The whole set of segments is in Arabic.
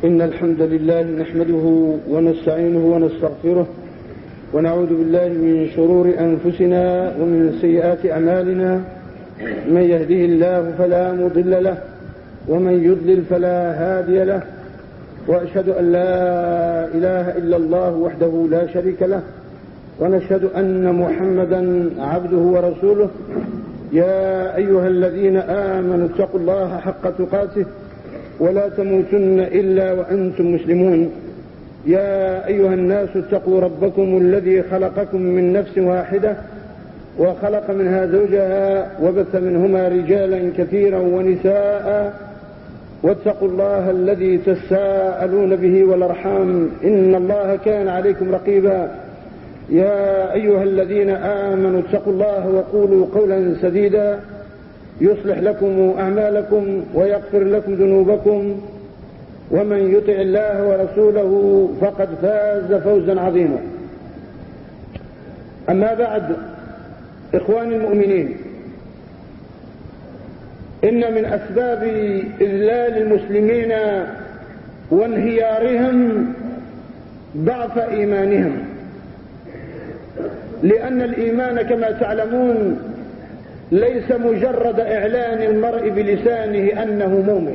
إن الحمد لله نحمده ونستعينه ونستغفره ونعوذ بالله من شرور أنفسنا ومن سيئات أعمالنا. من يهده الله فلا مضل له ومن يضلل فلا هادي له، وأشهد أن لا إله إلا الله وحده لا شريك له، ونشهد أن محمدا عبده ورسوله. يا أيها الذين آمنوا اتقوا الله حق تقاته ولا تموتن إلا وأنتم مسلمون. يا أيها الناس اتقوا ربكم الذي خلقكم من نفس واحدة وخلق منها زوجها وبث منهما رجالا كثيرا ونساء، واتقوا الله الذي تساءلون به والأرحام إن الله كان عليكم رقيبا. يا أيها الذين آمنوا اتقوا الله وقولوا قولا سديدا يصلح لكم أعمالكم ويغفر لكم ذنوبكم، ومن يطع الله ورسوله فقد فاز فوزا عظيما. أما بعد، إخواني المؤمنين، إن من أسباب إذلال المسلمين وانهيارهم ضعف إيمانهم، لأن الإيمان كما تعلمون ليس مجرد إعلان المرء بلسانه أنه مؤمن.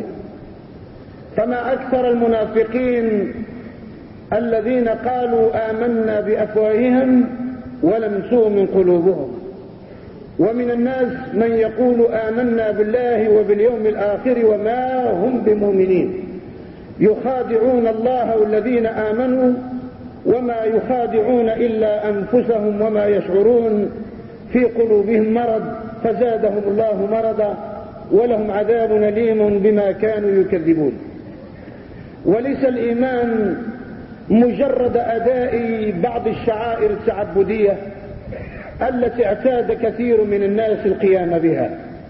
فما أكثر المنافقين الذين قالوا آمنا بأفواههم ولم تؤمن قلوبهم، ومن الناس من يقول آمنا بالله وباليوم الآخر وما هم بمؤمنين، يخادعون الله والذين آمنوا وما يخادعون إلا أنفسهم وما يشعرون. في قلوبهم مرض فزادهم الله مرضا ولهم عذاب أليم بما كانوا يكذبون. وليس الإيمان مجرد أداء بعض الشعائر التعبدية التي اعتاد كثير من الناس القيام بها.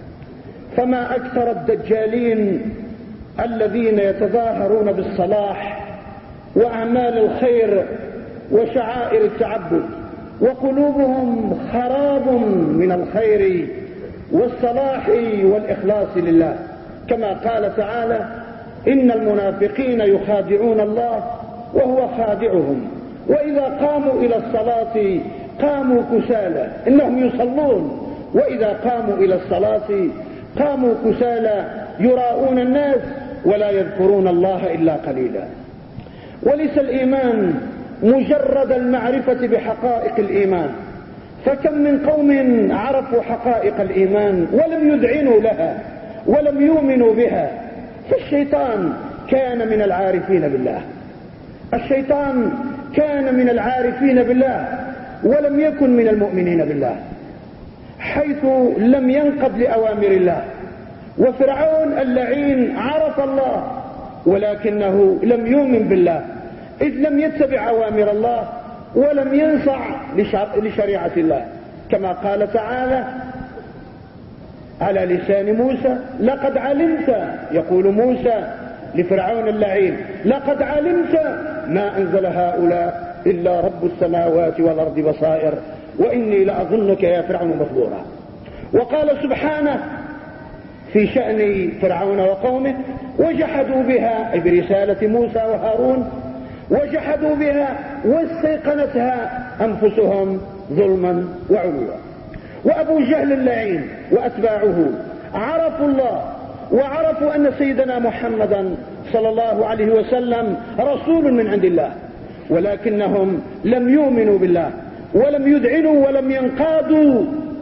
فما أكثر الدجالين الذين يتظاهرون بالصلاح وأعمال الخير وشعائر التعبد وقلوبهم خراب من الخير والصلاح والإخلاص لله، كما قال تعالى: إن المنافقين يخادعون الله وهو خادعهم وإذا قاموا إلى الصلاة قاموا كسالى. إنهم يصلون وإذا قاموا إلى الصلاة قاموا كسالى يراءون الناس ولا يذكرون الله إلا قليلا. وليس الإيمان مجرد المعرفة بحقائق الإيمان، فكم من قوم عرفوا حقائق الإيمان ولم يذعنوا لها ولم يؤمنوا بها. فالشيطان كان من العارفين بالله، الشيطان كان من العارفين بالله ولم يكن من المؤمنين بالله، حيث لم ينقض لأوامر الله. وفرعون اللعين عرف الله ولكنه لم يؤمن بالله، إذ لم يتبع أوامر الله ولم ينصع لشريعة الله، كما قال تعالى على لسان موسى: لقد علمت، يقول موسى لفرعون اللعين: لقد علمت ما أنزل هؤلاء إلا رب السماوات والأرض بصائر وإني لأظنك يا فرعون مثبورا. وقال سبحانه في شأن فرعون وقومه: وجحدوا بها، أي برسالة موسى وهارون، وجحدوا بها واستيقنتها أنفسهم ظلما وعلوا. وأبو جهل اللعين وأتباعه عرفوا الله وعرفوا أن سيدنا محمدا صلى الله عليه وسلم رسول من عند الله، ولكنهم لم يؤمنوا بالله ولم يذعنوا ولم ينقادوا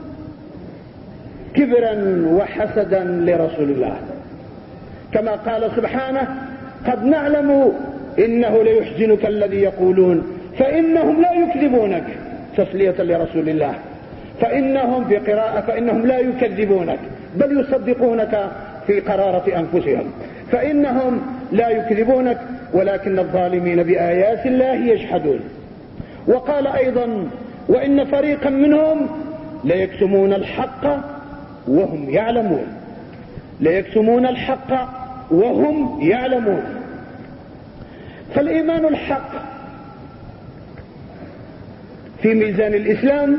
كبرا وحسدا لرسول الله، كما قال سبحانه: قد نعلم إنه ليحزنك الذي يقولون فإنهم لا يكذبونك، تسلية لرسول الله. فإنهم في قراءة فإنهم لا يكذبونك بل يصدقونك في قرارة أنفسهم، فإنهم لا يكذبونك ولكن الظالمين بآيات الله يجحدون. وقال أيضا: وإن فريقا منهم ليكتمون الحق وهم يعلمون، ليكتمون الحق وهم يعلمون. فالإيمان الحق في ميزان الإسلام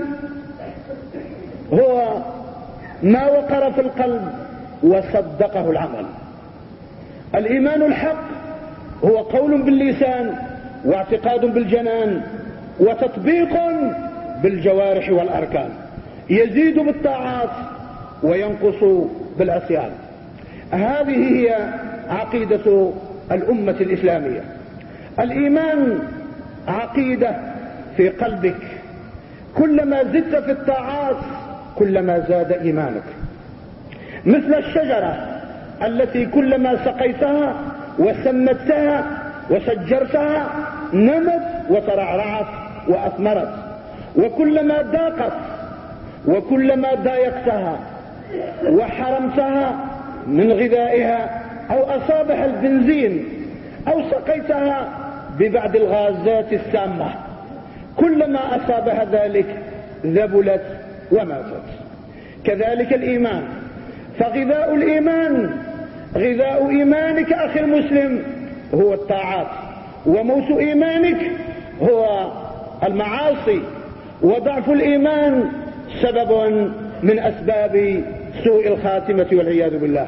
هو ما وقر في القلب وصدقه العمل. الإيمان الحق هو قول باللسان واعتقاد بالجنان وتطبيق بالجوارح والأركان، يزيد بالطاعات وينقص بالعصيان. هذه هي عقيدة الأمة الإسلامية. الإيمان عقيدة في قلبك، كلما زدت في الطاعات كلما زاد إيمانك، مثل الشجرة التي كلما سقيتها وسمتها وشجرتها نمت وترعرعت وأثمرت، وكلما ضاقت وكلما ضايقتها وحرمتها من غذائها أو أصابها البنزين أو سقيتها ببعض الغازات السامة، كلما أصابها ذلك ذبلت وماتت. كذلك الإيمان، فغذاء الإيمان، غذاء إيمانك أخي المسلم هو الطاعات، وموت إيمانك هو المعاصي، وضعف الإيمان سبب من أسباب سوء الخاتمة والعياذ بالله.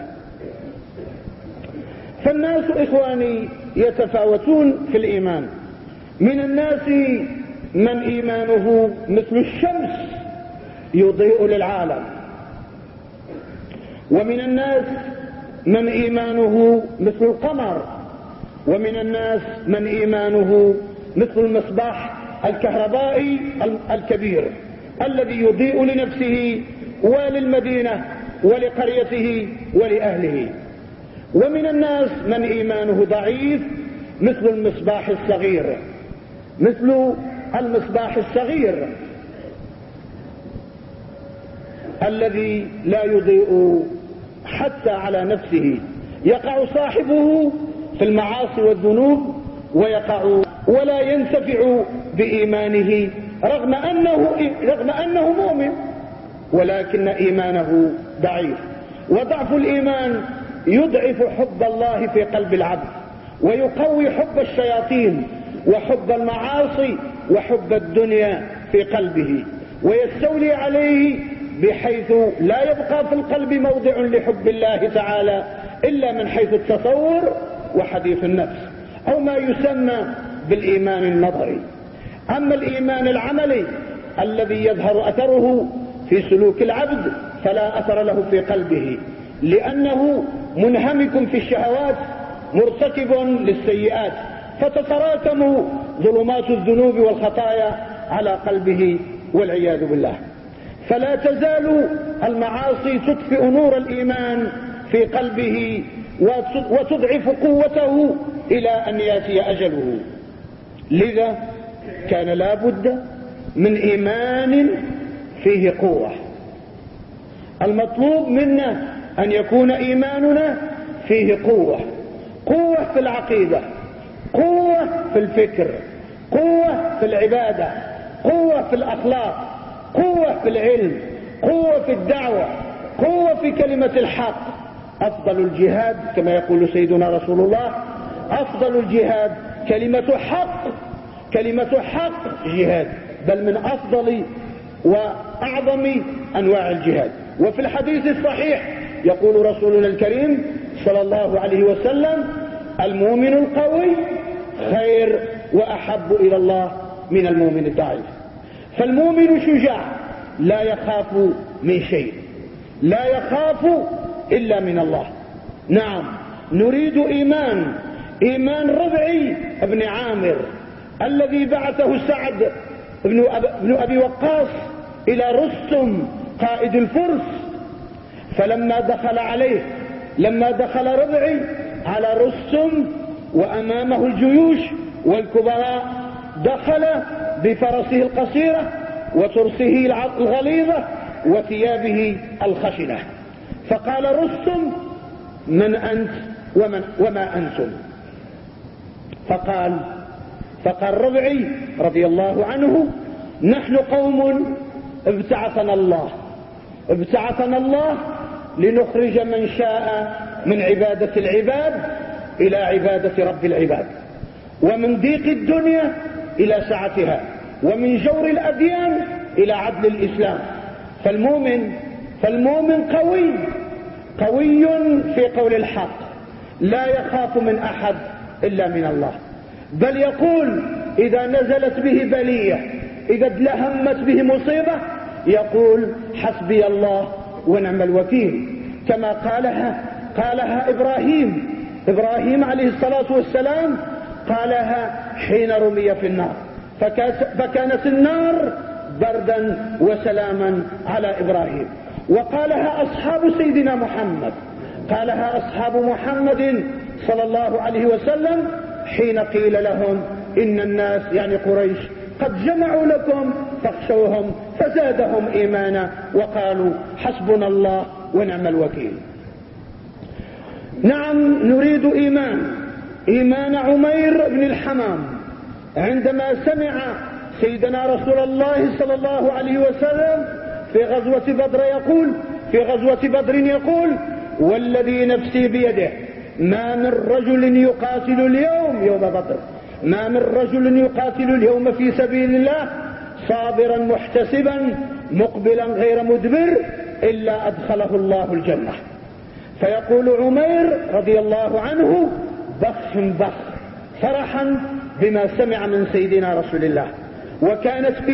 فالناس إخواني يتفاوتون في الإيمان، من الناس من إيمانه مثل الشمس يضيء للعالم، ومن الناس من إيمانه مثل القمر، ومن الناس من إيمانه مثل المصباح الكهربائي الكبير الذي يضيء لنفسه وللمدينة ولقريته ولأهله، ومن الناس من إيمانه ضعيف مثل المصباح الصغير، مثل المصباح الصغير الذي لا يضيء حتى على نفسه، يقع صاحبه في المعاصي والذنوب ويقع ولا ينتفع بإيمانه رغم أنه مؤمن، ولكن إيمانه ضعيف. وضعف الإيمان يضعف حب الله في قلب العبد، ويقوي حب الشياطين وحب المعاصي وحب الدنيا في قلبه، ويستولي عليه بحيث لا يبقى في القلب موضع لحب الله تعالى إلا من حيث التصور وحديث النفس، أو ما يسمى بالإيمان النظري. أما الإيمان العملي الذي يظهر أثره في سلوك العبد فلا أثر له في قلبه، لأنه منهمك في الشهوات مرتكب للسيئات، فتتراكم ظلمات الذنوب والخطايا على قلبه والعياذ بالله. فلا تزال المعاصي تطفئ نور الإيمان في قلبه وتضعف قوته إلى أن يأتي أجله. لذا كان لا بد من إيمان فيه قوة. المطلوب منا أن يكون إيماننا فيه قوة، قوة في العقيدة، قوة في الفكر، قوة في العبادة، قوة في الأخلاق، قوة في العلم، قوة في الدعوة، قوة في كلمة الحق. أفضل الجهاد كما يقول سيدنا رسول الله: أفضل الجهاد كلمة حق، كلمة حق جهاد، بل من أفضل وأعظم أنواع الجهاد. وفي الحديث الصحيح يقول رسولنا الكريم صلى الله عليه وسلم: المؤمن القوي خير وأحب إلى الله من المؤمن الضعيف. فالمؤمن شجاع لا يخاف من شيء، لا يخاف إلا من الله. نعم، نريد إيمان ربعي بن عامر الذي بعثه سعد بن أبي وقاص إلى رستم قائد الفرس، فلما دخل عليه، لما دخل ربعي على رستم وأمامه الجيوش والكبراء، دخل بفرسه القصيرة وترسه الغليظة وثيابه الخشنة، فقال رستم: من أنت وما أنتم؟ فقال ربعي رضي الله عنه: نحن قوم ابتعثنا الله لنخرج من شاء من عبادة العباد إلى عبادة رب العباد، ومن ضيق الدنيا إلى سعتها، ومن جور الأديان إلى عدل الإسلام. فالمؤمن قوي في قول الحق، لا يخاف من أحد إلا من الله، بل يقول إذا نزلت به بلية، إذا لهمت به مصيبة، يقول حسبي الله ونعم الوكيل، كما قالها إبراهيم عليه الصلاة والسلام، قالها حين رمي في النار، فكانت النار بردا وسلاما على إبراهيم. وقالها أصحاب سيدنا محمد، قالها أصحاب محمد صلى الله عليه وسلم حين قيل لهم إن الناس يعني قريش قد جمعوا لكم فاخشوهم فزادهم إيمانا وقالوا حسبنا الله ونعم الوكيل. نعم، نريد إيمان عمير بن الحمام عندما سمع سيدنا رسول الله صلى الله عليه وسلم في غزوة بدر يقول والذي نفسي بيده ما من رجل يقاتل اليوم يوم بدر، ما من رجل يقاتل اليوم في سبيل الله صابرا محتسبا مقبلا غير مدبر إلا أدخله الله الجنة. فيقول عمير رضي الله عنه بخ فرحا بما سمع من سيدنا رسول الله. وكانت في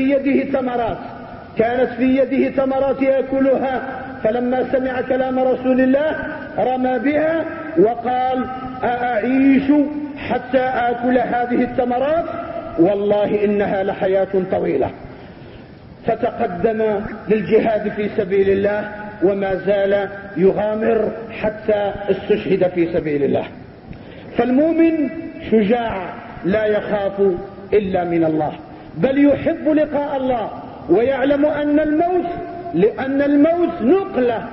يده تمرات يأكلها، فلما سمع كلام رسول الله رمى بها وقال أعيش حتى آكل هذه التمرات، والله إنها لحياة طويلة. فتقدم للجهاد في سبيل الله وما زال يغامر حتى استشهد في سبيل الله. فالمؤمن شجاع لا يخاف إلا من الله، بل يحب لقاء الله، ويعلم أن الموت نقلة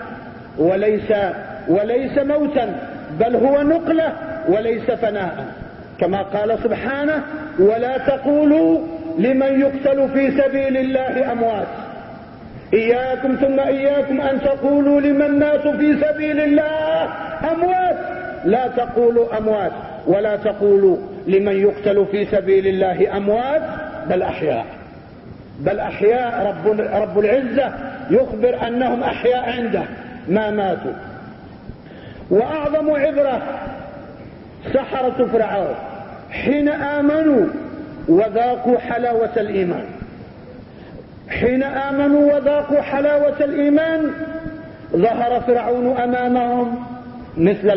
وليس موتا، بل هو نقلة وليس فناء، كما قال سبحانه ولا تقولوا لمن يقتل في سبيل الله أموات، إياكم ثم إياكم أن تقولوا لمن ماتوا في سبيل الله أموات، لا تقولوا أموات ولا تقولوا لمن يقتل في سبيل الله أموات بل أحياء. رب العزة يخبر أنهم أحياء عنده ما ماتوا. وأعظم عبرة سحرة فرعون حين آمنوا وذاقوا حلاوة الإيمان ظهر فرعون أمامهم مثل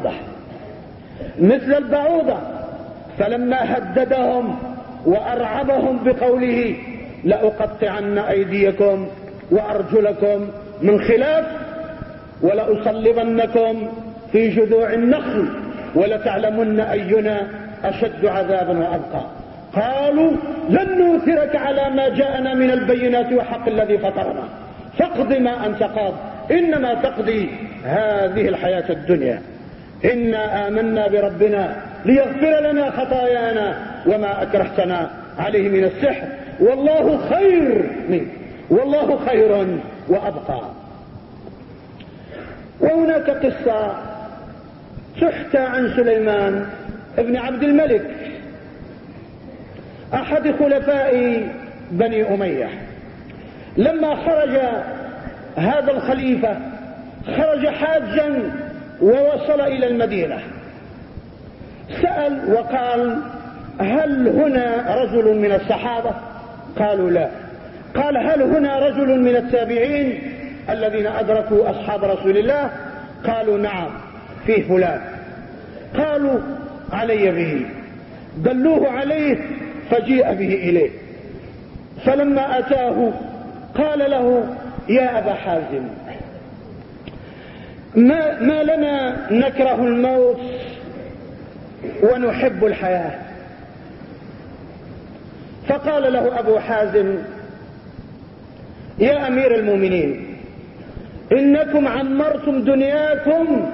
البعوضة، فلما هددهم وأرعبهم بقوله لأقطعن أيديكم وأرجلكم من خلاف ولأصلبنكم في جذوع النخل ولتعلمن أينا أشد عذابا وأبقى، قالوا لن نؤثرك على ما جاءنا من البينات وحق الذي فطرنا فاقض ما أنت قاض إنما تقضي هذه الحياة الدنيا إنا آمنا بربنا ليغفر لنا خطايانا وما أكرهتنا عليه من السحر والله خير وأبقى. وهناك قصة تحكى عن سليمان ابن عبد الملك أحد خلفاء بني أمية. لما خرج هذا الخليفة خرج حاجا ووصل إلى المدينة، سأل وقال هل هنا رجل من الصحابة؟ قالوا لا. قال هل هنا رجل من التابعين الذين أدركوا أصحاب رسول الله؟ قالوا نعم فيه فلان. قالوا علي به، دلوه عليه فجيء به إليه. فلما أتاه قال له يا أبا حازم ما لنا نكره الموت ونحب الحياة؟ فقال له أبو حازم يا أمير المؤمنين إنكم عمرتم دنياكم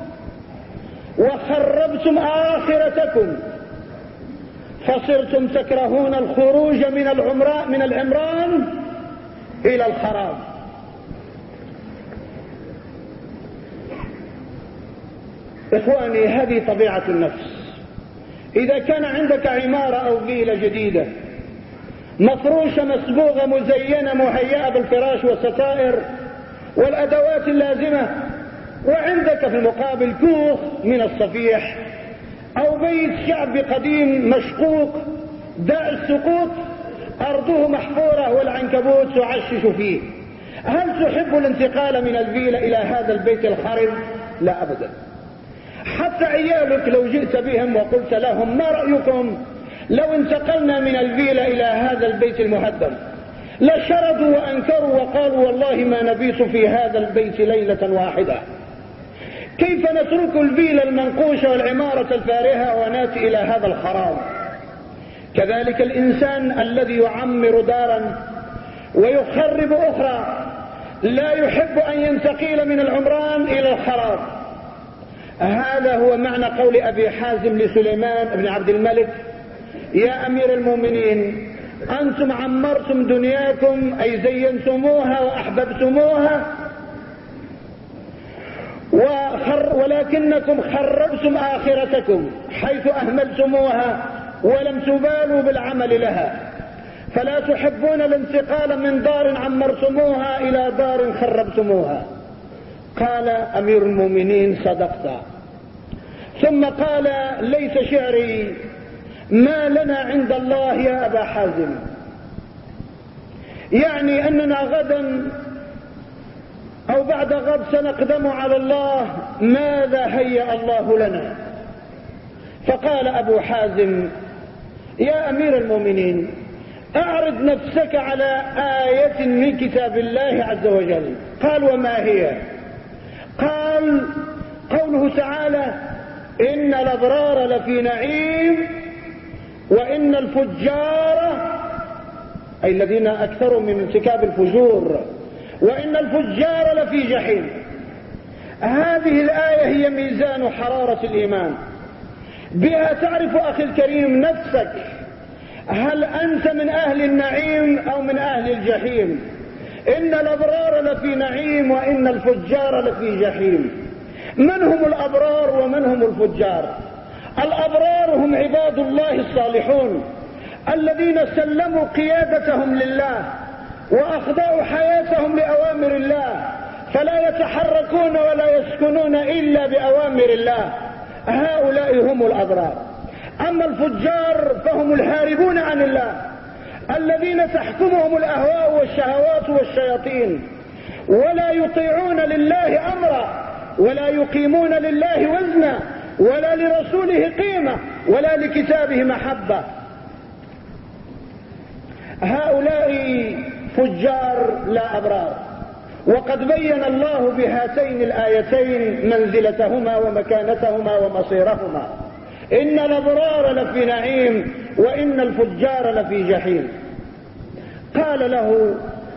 وخربتم آخرتكم فصرتم تكرهون الخروج من العمران إلى الخراب. إخواني هذه طبيعة النفس. إذا كان عندك عمارة أو فيلة جديدة مفروشة مسبوغة مزينة مهيئة بالفراش والستائر والأدوات اللازمة، وعندك في المقابل كوخ من الصفيح أو بيت شعبي قديم مشقوق داء السقوط أرضه محفورة والعنكبوت تعشش فيه، هل تحب الانتقال من الفيلة إلى هذا البيت الخرب؟ لا أبدا. حتى عيالك لو جئت بهم وقلت لهم ما رأيكم لو انتقلنا من الفيلة إلى هذا البيت المهدم، لشردوا وأنكروا وقالوا والله ما نبيت في هذا البيت ليلة واحدة. كيف نترك الفيلة المنقوشة والعمارة الفارهة وناتي إلى هذا الخراب؟ كذلك الإنسان الذي يعمر دارا ويخرب أخرى لا يحب أن ينتقل من العمران إلى الخراب. هذا هو معنى قول أبي حازم لسليمان بن عبد الملك: يا أمير المؤمنين، أنتم عمرتم دنياكم أي زينتموها وأحببتموها، ولكنكم خربتم آخرتكم حيث أهملتموها ولم تبالوا بالعمل لها، فلا تحبون الانتقال من دار عمرتموها إلى دار خربتموها. قال أمير المؤمنين: صدقت. ثم قال: ليس شعري ما لنا عند الله يا أبا حازم، يعني أننا غدا أو بعد غد سنقدم على الله، ماذا هيأ الله لنا؟ فقال أبو حازم: يا أمير المؤمنين، أعرض نفسك على آية من كتاب الله عز وجل. قال: وما هي؟ قال: قوله تعالى: إن الأبرار لفي نعيم وإن الفجار، أي الذين أكثروا من ارتكاب الفجور، وإن الفجار لفي جحيم. هذه الآية هي ميزان حرارة الإيمان، بها تعرف أخي الكريم نفسك، هل أنت من أهل النعيم أو من أهل الجحيم؟ إن الأبرار لفي نعيم وإن الفجار لفي جحيم. من هم الأبرار ومن هم الفجار؟ الأبرار هم عباد الله الصالحون الذين سلموا قيادتهم لله وأخضعوا حياتهم لأوامر الله، فلا يتحركون ولا يسكنون إلا بأوامر الله، هؤلاء هم الأبرار. أما الفجار فهم الهاربون عن الله الذين تحكمهم الأهواء والشهوات والشياطين، ولا يطيعون لله أمرا، ولا يقيمون لله وزنا، ولا لرسوله قيمة، ولا لكتابه محبة. هؤلاء فجار لا أبرار، وقد بين الله بهاتين الآيتين منزلتهما ومكانتهما ومصيرهما. إن الأبرار لفي نعيم وإن الفجار لفي جحيم. قال له: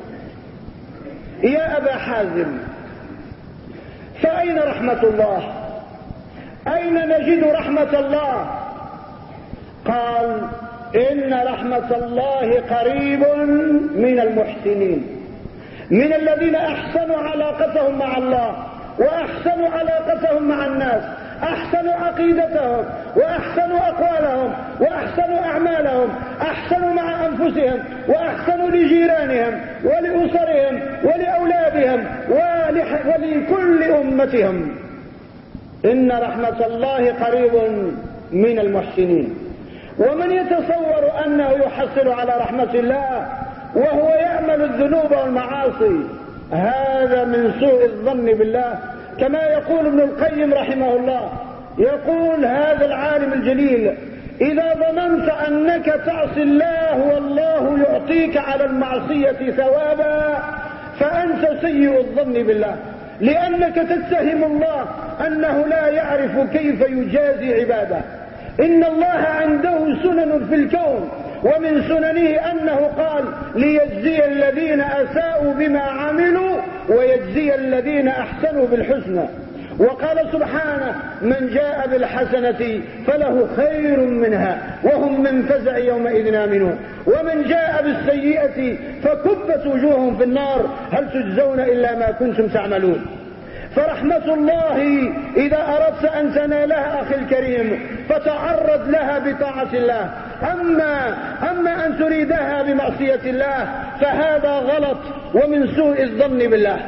يا أبا حازم، فأين رحمة الله؟ أين نجد رحمة الله؟ قال: إن رحمة الله قريب من المحسنين، من الذين أحسنوا علاقتهم مع الله وأحسنوا علاقتهم مع الناس، أحسنوا عقيدتهم وأحسنوا أقوالهم وأحسنوا أعمالهم، أحسنوا مع أنفسهم وأحسنوا لجيرانهم ولأسرهم ولأولادهم ولكل أمتهم. إن رحمة الله قريب من المحسنين. ومن يتصور أنه يحصل على رحمة الله وهو يعمل الذنوب والمعاصي، هذا من سوء الظن بالله. كما يقول ابن القيم رحمه الله، يقول هذا العالم الجليل: إذا ظننت أنك تعصي الله والله يعطيك على المعصية ثوابا فأنت سيء الظن بالله، لأنك تتهم الله أنه لا يعرف كيف يجازي عباده. إن الله عنده سنن في الكون، ومن سننه أنه قال: ليجزي الذين أساءوا بما عملوا ويجزي الذين أحسنوا بالحسنى. وقال سبحانه: من جاء بالحسنة فله خير منها وهم من فزع يومئذ آمنون، ومن جاء بالسيئة فكبت وجوههم في النار هل تجزون إلا ما كنتم تعملون. فرحمة الله إذا أردت أن تنالها أخي الكريم فتعرض لها بطاعة الله، أما أن تريدها بمعصية الله فهذا غلط ومن سوء الظن بالله.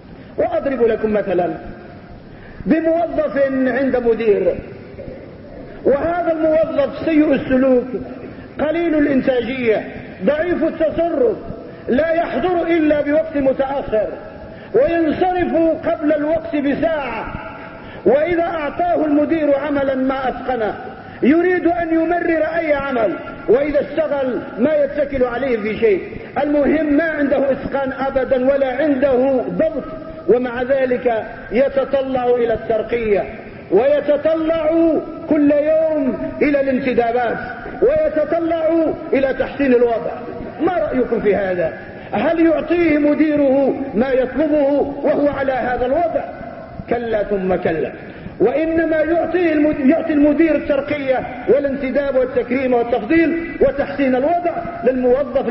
وأضرب لكم مثلا بموظف عند مدير، وهذا الموظف سيء السلوك، قليل الإنتاجية، ضعيف التصرف، لا يحضر إلا بوقت متأخر، وينصرف قبل الوقت بساعة، وإذا أعطاه المدير عملا ما أتقنه يريد أن يمرر أي عمل، وإذا اشتغل ما يتكل عليه في شيء. المهم ما عنده إتقان أبدا ولا عنده ضبط، ومع ذلك يتطلع إلى الترقية، ويتطلع كل يوم إلى الانتدابات، ويتطلع إلى تحسين الوضع. ما رأيكم في هذا؟ هل يعطيه مديره ما يطلبه وهو على هذا الوضع؟ كلا ثم كلا. وإنما يعطي المدير الترقية والانتداب والتكريم والتفضيل وتحسين الوضع للموظف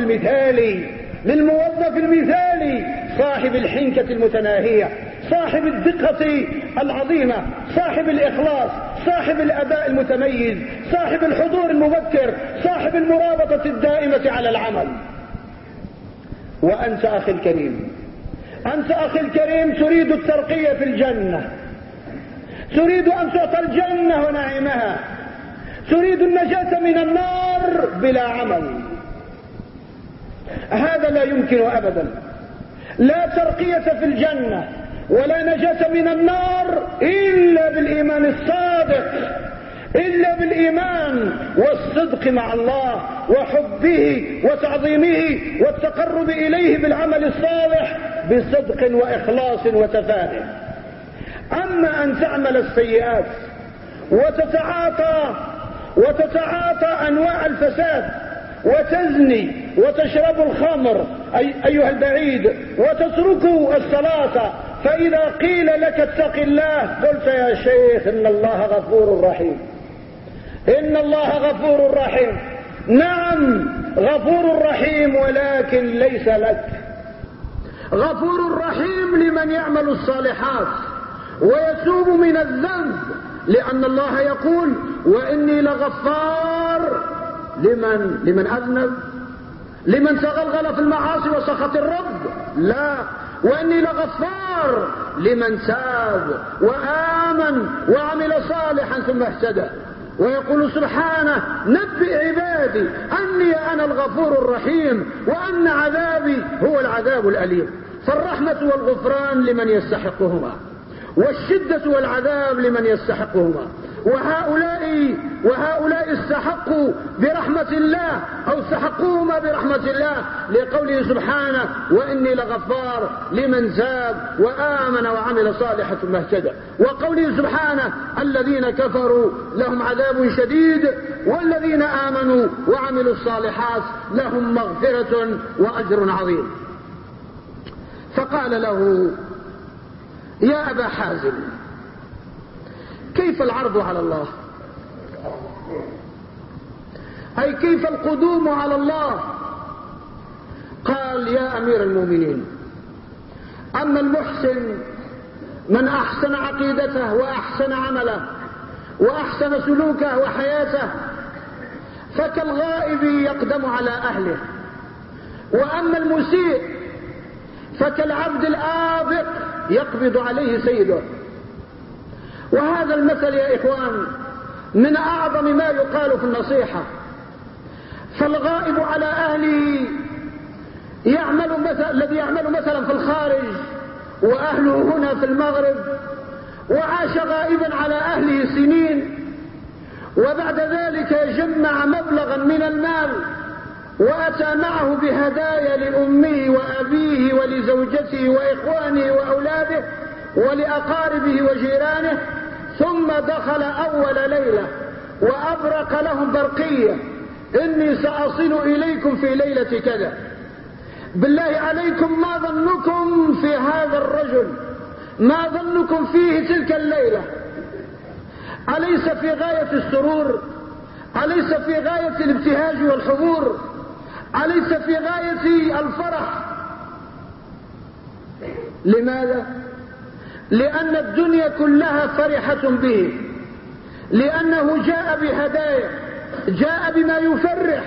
المثالي، صاحب الحنكة المتناهية، صاحب الدقة العظيمة، صاحب الإخلاص، صاحب الأداء المتميز، صاحب الحضور المبكر، صاحب المرابطة الدائمة على العمل. وأنت أخي الكريم تريد الترقية في الجنة، تريد أن تعطى الجنة ونعيمها، تريد النجاة من النار بلا عمل. هذا لا يمكن أبدا. لا ترقية في الجنة ولا نجاة من النار إلا بالإيمان الصادق، إلا بالإيمان والصدق مع الله وحبه وتعظيمه والتقرب إليه بالعمل الصالح بصدق وإخلاص وتفاهم. أما أن تعمل السيئات وتتعاطى أنواع الفساد وتزني وتشرب الخمر أيها البعيد وتترك الصلاة، فإذا قيل لك اتق الله قلت يا شيخ إن الله غفور رحيم، إن الله غفور رحيم. نعم غفور رحيم، ولكن ليس لك. غفور رحيم لمن يعمل الصالحات ويتوب من الذنب، لأن الله يقول وإني لغفار لمن أذنب، لمن تغلغل في المعاصي وسخط الرب، لا، وإني لغفار لمن تاب وآمن وعمل صالحا ثم اهتدى. ويقول سبحانه نبئ عبادي أني أنا الغفور الرحيم وأن عذابي هو العذاب الأليم. فالرحمة والغفران لمن يستحقهما، والشدة والعذاب لمن يستحقهما. وهؤلاء استحقوا برحمة الله أو استحقوهما برحمة الله لقوله سبحانه وإني لغفار لمن تاب وآمن وعمل صالحا ثم اهتدى. وقوله سبحانه الذين كفروا لهم عذاب شديد والذين آمنوا وعملوا الصالحات لهم مغفرة وأجر عظيم. فقال له يا أبا حازم كيف العرض على الله؟ أي كيف القدوم على الله؟ قال يا أمير المؤمنين أما المحسن من أحسن عقيدته وأحسن عمله وأحسن سلوكه وحياته فكالغائب يقدم على أهله، وأما المسيء فكالعبد الآبق يقبض عليه سيده. وهذا المثل يا إخوان من أعظم ما يقال في النصيحة. فالغائب على أهله الذي يعمل مثلا في الخارج وأهله هنا في المغرب وعاش غائبا على أهله سنين، وبعد ذلك جمع مبلغا من المال وأتى معه بهدايا لأمه وأبيه ولزوجته وإخوانه وأولاده ولأقاربه وجيرانه، ثم دخل أول ليلة وأبرق لهم برقية إني سأصل إليكم في ليلة كذا. بالله عليكم ما ظنكم في هذا الرجل؟ ما ظنكم فيه تلك الليلة؟ أليس في غاية السرور؟ أليس في غاية الابتهاج والحضور؟ أليس في غاية الفرح؟ لماذا؟ لأن الدنيا كلها فرحة به، لأنه جاء بهدايا، جاء بما يفرح.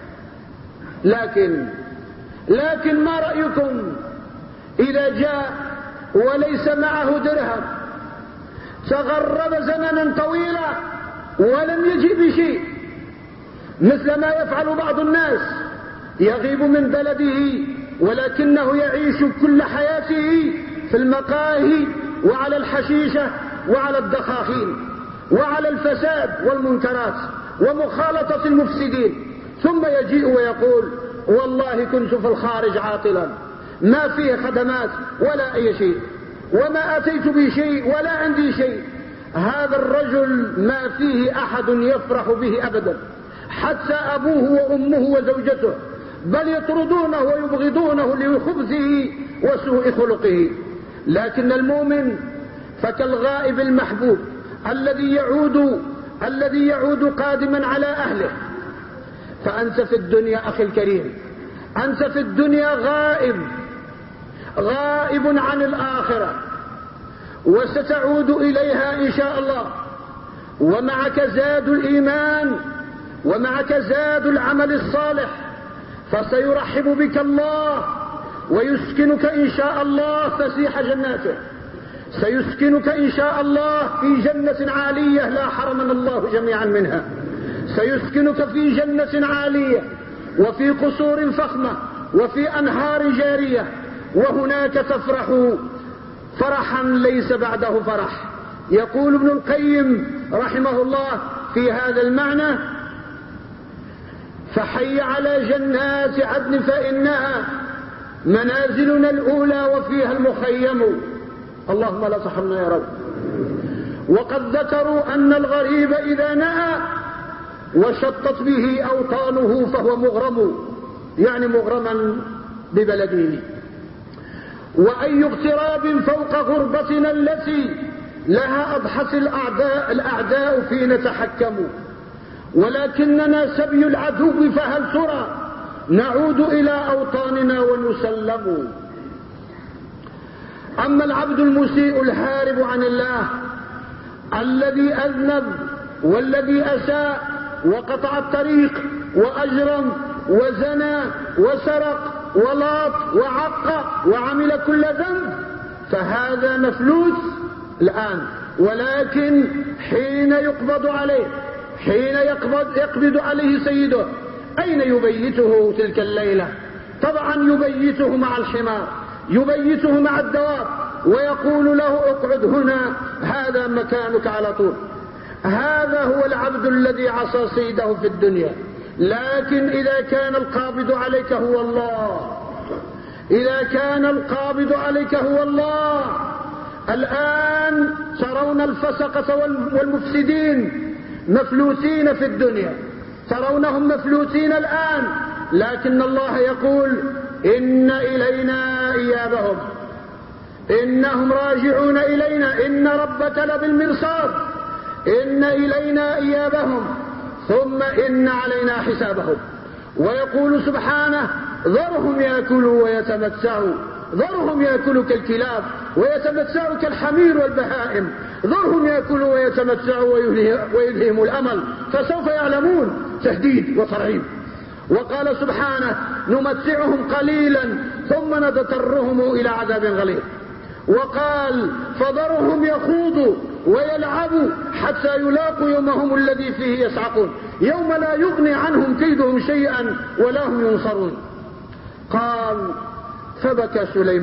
لكن ما رأيكم إذا جاء وليس معه درهم، تغرب زمنا طويلا ولم يجئ بشيء، مثل ما يفعل بعض الناس، يغيب من بلده ولكنه يعيش كل حياته في المقاهي وعلى الحشيشة وعلى الدخاخين وعلى الفساد والمنكرات ومخالطة المفسدين، ثم يجيء ويقول والله كنت في الخارج عاطلا ما فيه خدمات ولا أي شيء وما أتيت بشيء ولا عندي شيء. هذا الرجل ما فيه أحد يفرح به أبدا، حتى أبوه وأمه وزوجته، بل يطردونه ويبغضونه لخبثه وسوء خلقه. لكن المؤمن فكالغائب المحبوب الذي يعود قادما على أهله. فأنت في الدنيا أخي الكريم، أنت في الدنيا غائب عن الآخرة، وستعود إليها إن شاء الله، ومعك زاد الإيمان ومعك زاد العمل الصالح، فسيرحب بك الله ويسكنك إن شاء الله فسيح جناته، سيسكنك إن شاء الله في جنة عالية لا حرمنا الله جميعا منها، سيسكنك في جنة عالية وفي قصور فخمة وفي أنهار جارية، وهناك تفرح فرحا ليس بعده فرح. يقول ابن القيم رحمه الله في هذا المعنى: فحي على جنات عدن فإنها منازلنا الأولى وفيها المخيم. اللهم لا تحرمنا يا رب. وقد ذكروا أن الغريب إذا نأى وشطت به أوطانه فهو مغرم، يعني مغرما ببلده. وأي اغتراب فوق غربتنا التي لها أضحت الأعداء فينا تحكموا، ولكننا سبي العدو فهل ترى نعود إلى أوطاننا ونسلم. أما العبد المسيء الهارب عن الله الذي أذنب والذي أساء وقطع الطريق وأجرم وزنى وسرق ولاط وعق وعمل كل ذنب، فهذا مفلوس الآن، ولكن حين يقبض عليه، حين يقبض عليه سيده، أين يبيته تلك الليلة؟ طبعا يبيته مع الحمار، يبيته مع الدواب، ويقول له اقعد هنا، هذا مكانك على طول. هذا هو العبد الذي عصى سيده في الدنيا. لكن إذا كان القابض عليك هو الله، إذا كان القابض عليك هو الله، الآن ترون الفسقة والمفسدين مفلوسين في الدنيا، ترونهم مفلوسين الآن، لكن الله يقول إن إلينا إيابهم، إنهم راجعون إلينا، إن ربك لبالمرصاد، إن إلينا إيابهم ثم إن علينا حسابهم. ويقول سبحانه ذرهم يأكلوا ويتمتعوا، ذرهم يأكلوا كالكلاب ويتمتعوا كالحمير والبهائم، ذرهم يأكلوا ويتمتعوا ويلههم الأمل فسوف يعلمون. تهديد وترعيب. وقال سبحانه نمتعهم قليلا ثم نضطرهم إلى عذاب غليظ. وقال فذرهم يخوضوا ويلعبوا حتى يلاقوا يومهم الذي فيه يصعقون، يوم لا يغني عنهم كيدهم شيئا ولا هم ينصرون. قال فبكى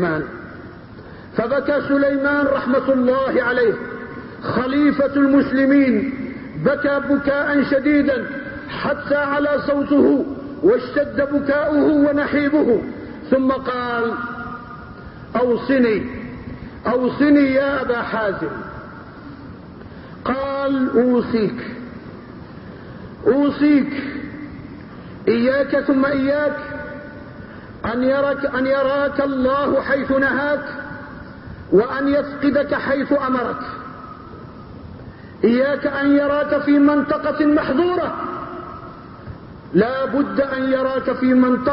سليمان رحمة الله عليه خليفة المسلمين، بكى بكاء شديدا حتى على صوته واشتد بكاؤه ونحيبه، ثم قال أوصني يا أبا حازم. قال أوصيك إياك ثم إياك أن يراك الله حيث نهاك وأن يفقدك حيث أمرك. إياك أن يراك في منطقة محظورة، لا بد أن يراك في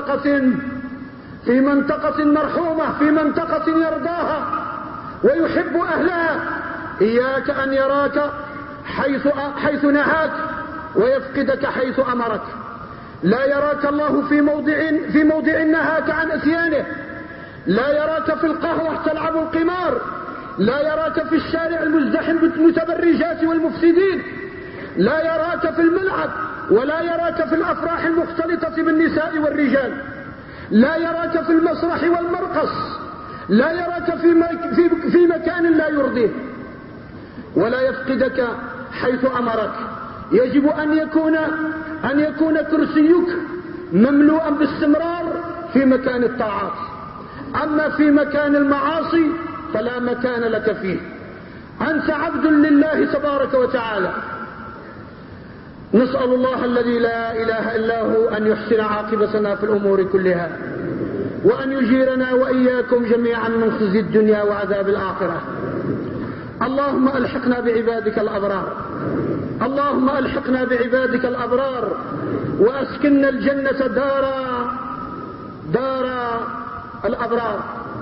منطقة مرحومة، في منطقة يرضاها ويحب أهلها. إياك أن يراك حيث نهاك ويفقدك حيث أمرك. لا يراك الله في موضع نهاك عن أتيانه، لا يراك في القهوة تلعب القمار، لا يراك في الشارع المزدحم بالمتبرجات والمفسدين، لا يراك في الملعب، ولا يراك في الأفراح المختلطة بالنساء والرجال، لا يراك في المسرح والمرقص، لا يراك في مكان لا يرضيه، ولا يفقدك حيث أمرك. يجب أن يكون كرسيك مملوءا باستمرار في مكان الطاعات، أما في مكان المعاصي فلا مكان لك فيه. أنت عبد لله تبارك وتعالى. نسأل الله الذي لا إله إلا هو أن يحسن عاقبتنا في الأمور كلها، وأن يجيرنا وإياكم جميعا من خزي الدنيا وعذاب الآخرة. اللهم ألحقنا بعبادك الأبرار، اللهم ألحقنا بعبادك الأبرار، وأسكننا الجنة دار الأبرار.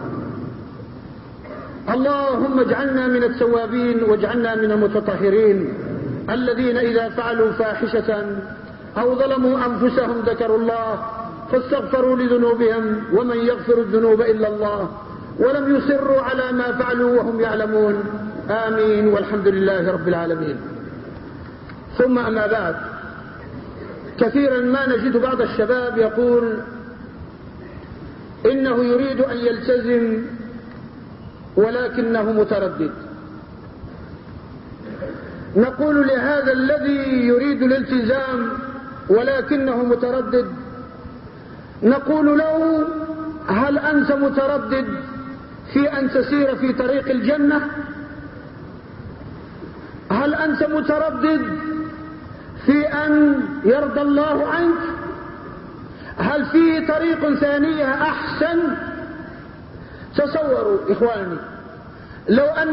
اللهم اجعلنا من التوابين، واجعلنا من المتطهرين الذين إذا فعلوا فاحشة أو ظلموا أنفسهم ذكروا الله فاستغفروا لذنوبهم، ومن يغفر الذنوب إلا الله، ولم يصروا على ما فعلوا وهم يعلمون. آمين، والحمد لله رب العالمين. ثم أما بعد، كثيرا ما نجد بعض الشباب يقول إنه يريد أن يلتزم ولكنه متردد. نقول لهذا الذي يريد الالتزام ولكنه متردد، نقول له: هل أنت متردد في أن تسير في طريق الجنة؟ هل أنت متردد في أن يرضى الله عنك؟ هل فيه طريق ثانية أحسن؟ تصوروا إخواني، لو أن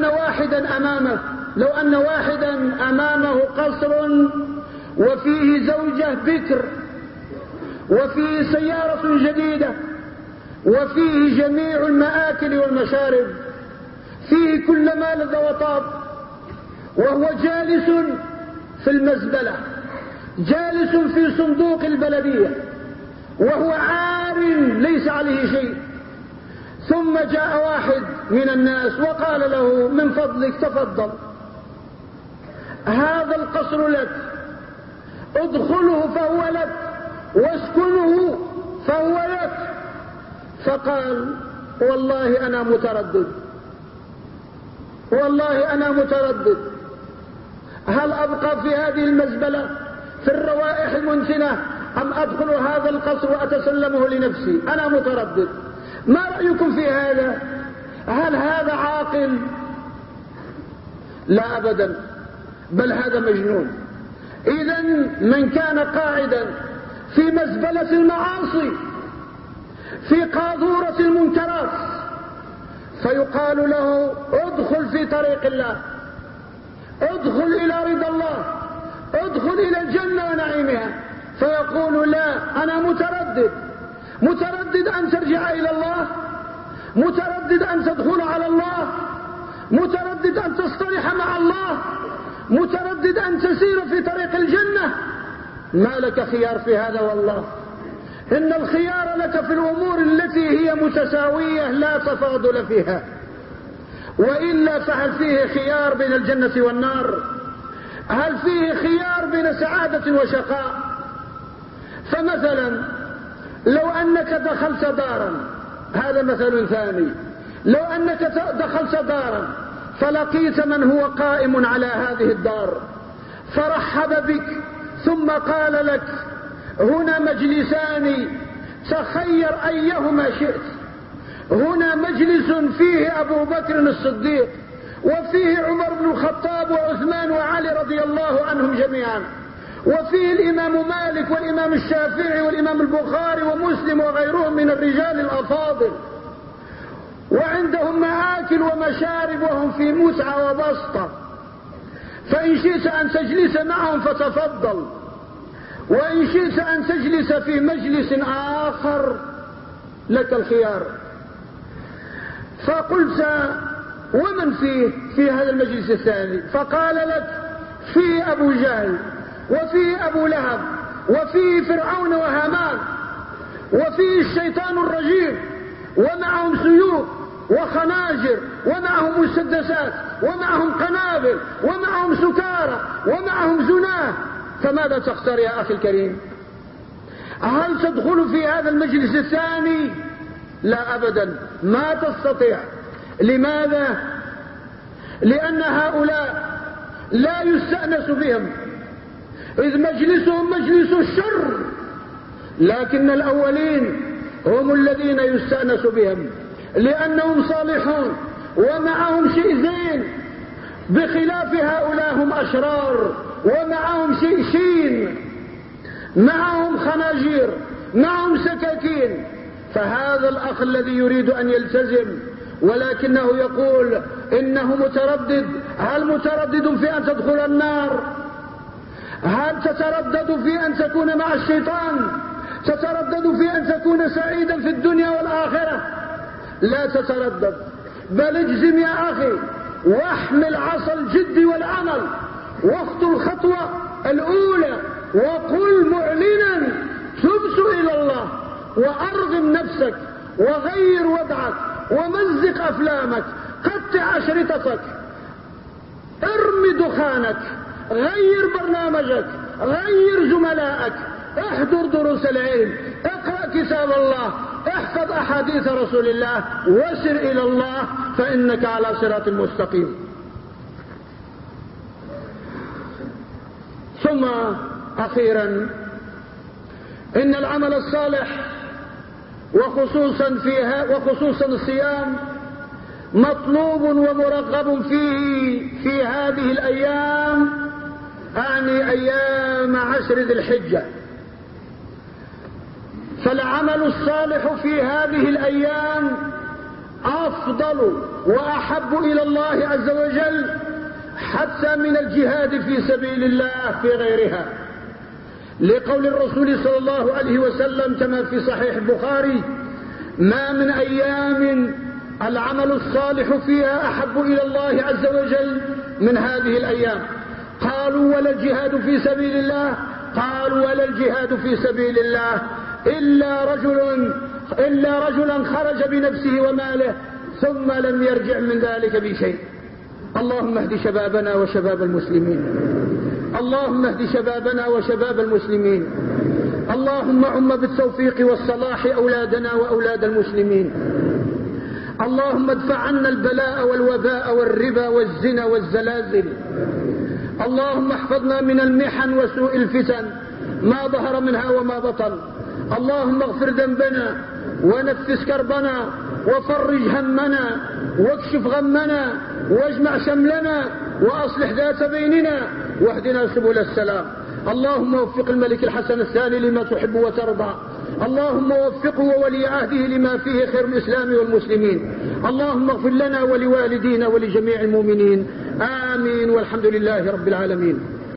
واحدا أمامه قصر وفيه زوجة بكر، وفيه سيارة جديدة، وفيه جميع المآكل والمشارب، فيه كل ما لذ وطاب، وهو جالس في المزبلة، جالس في صندوق البلدية، وهو عار ليس عليه شيء. ثم جاء واحد من الناس وقال له: من فضلك تفضل، هذا القصر لك، ادخله فهو لك، واسكنه فهو لك. فقال: والله أنا متردد، والله أنا متردد، هل أبقى في هذه المزبلة في الروائح المنتنة أم أدخل هذا القصر وأتسلمه لنفسي؟ أنا متردد. ما رأيكم في هذا؟ هل هذا عاقل؟ لا أبدا، بل هذا مجنون. إذن من كان قاعدا في مزبلة المعاصي، في قاذورة المنكرات، فيقال له: ادخل في طريق الله، ادخل إلى رضا الله، ادخل إلى الجنة ونعيمها، فيقول: لا، أنا متردد، متردد أن ترجع إلى الله، متردد أن تدخل على الله، متردد أن تصطلح مع الله، متردد أن تسير في طريق الجنة. ما لك خيار في هذا والله. إن الخيار لك في الأمور التي هي متساوية لا تفاضل فيها، وإلا فهل فيه خيار بين الجنة والنار؟ هل فيه خيار بين سعادة وشقاء؟ فمثلا لو أنك دخلت دارا، هذا مثل ثاني، لو أنك دخلت دارا فلقيت من هو قائم على هذه الدار، فرحب بك ثم قال لك: هنا مجلسان، تخير أيهما شئت. هنا مجلس فيه أبو بكر الصديق، وفيه عمر بن الخطاب وعثمان وعلي رضي الله عنهم جميعا، وفيه الإمام مالك والإمام الشافعي والإمام البخاري ومسلم وغيرهم من الرجال الأفاضل، وعندهم مآكل ومشارب وهم في متعة وبسطة. فإن شئت أن تجلس معهم فتفضل، وإن شئت أن تجلس في مجلس آخر لك الخيار. فقلت: ومن في هذا المجلس الثاني؟ فقال لك: فيه أبو جهل، وفيه أبو لهب، وفيه فرعون وهامان، وفيه الشيطان الرجيم، ومعهم سيوف وخناجر ومعهم مسدسات. ومعهم قنابل ومعهم سكارى ومعهم زناه، فماذا تختار يا أخي الكريم؟ هل تدخل في هذا المجلس الثاني؟ لا أبدا، ما تستطيع. لماذا؟ لأن هؤلاء لا يستأنس بهم، إذ مجلسهم مجلس الشر، لكن الأولين هم الذين يستأنس بهم لأنهم صالحون ومعهم شيء زين، بخلاف هؤلاء هم أشرار ومعهم شيء شين، معهم خناجير، معهم سكاكين. فهذا الأخ الذي يريد أن يلتزم ولكنه يقول إنه متردد، هل متردد في أن تدخل النار؟ هل تتردد في أن تكون مع الشيطان؟ تتردد في أن تكون سعيدا في الدنيا والآخرة؟ لا تتردد، بل اجزم يا أخي واحمل عصا الجد والعمل، واخطو الخطوة الأولى وقل معلنا تبت إلى الله، وأرغم نفسك وغير وضعك ومزق أفلامك، قطع أشرطتك، ارمي دخانك، غير برنامجك، غير زملائك، احضر دروس العلم، اقرأ كتاب الله، احفظ أحاديث رسول الله، وسر إلى الله، فإنك على صراط مستقيم. ثم أخيرا، إن العمل الصالح وخصوصا الصيام مطلوب ومرغب فيه في هذه الأيام، أعني أيام 10 ذي الحجة. فالعمل الصالح في هذه الأيام أفضل وأحب إلى الله عز وجل حتى من الجهاد في سبيل الله في غيرها، لقول الرسول صلى الله عليه وسلم كما في صحيح البخاري: ما من أيام العمل الصالح فيها أحب إلى الله عز وجل من هذه الأيام. قالوا: ولا الجهاد في سبيل الله؟ قالوا: ولا الجهاد في سبيل الله إلا رجلا خرج بنفسه وماله ثم لم يرجع من ذلك بشيء. اللهم اهد شبابنا وشباب المسلمين، اللهم اهد شبابنا وشباب المسلمين، اللهم عم بالتوفيق والصلاح أولادنا وأولاد المسلمين، اللهم ادفع عنا البلاء والوباء والربا والزنا والزلازل، اللهم احفظنا من المحن وسوء الفتن ما ظهر منها وما بطن، اللهم اغفر ذنبنا ونفس كربنا وفرج همنا واكشف غمنا واجمع شملنا وأصلح ذات بيننا واهدنا سبل السلام. اللهم وفق الملك الحسن الثاني لما تحب وترضى، اللهم وفقه وولي عهده لما فيه خير الإسلام والمسلمين، اللهم اغفر لنا ولوالدينا ولجميع المؤمنين، آمين، والحمد لله رب العالمين.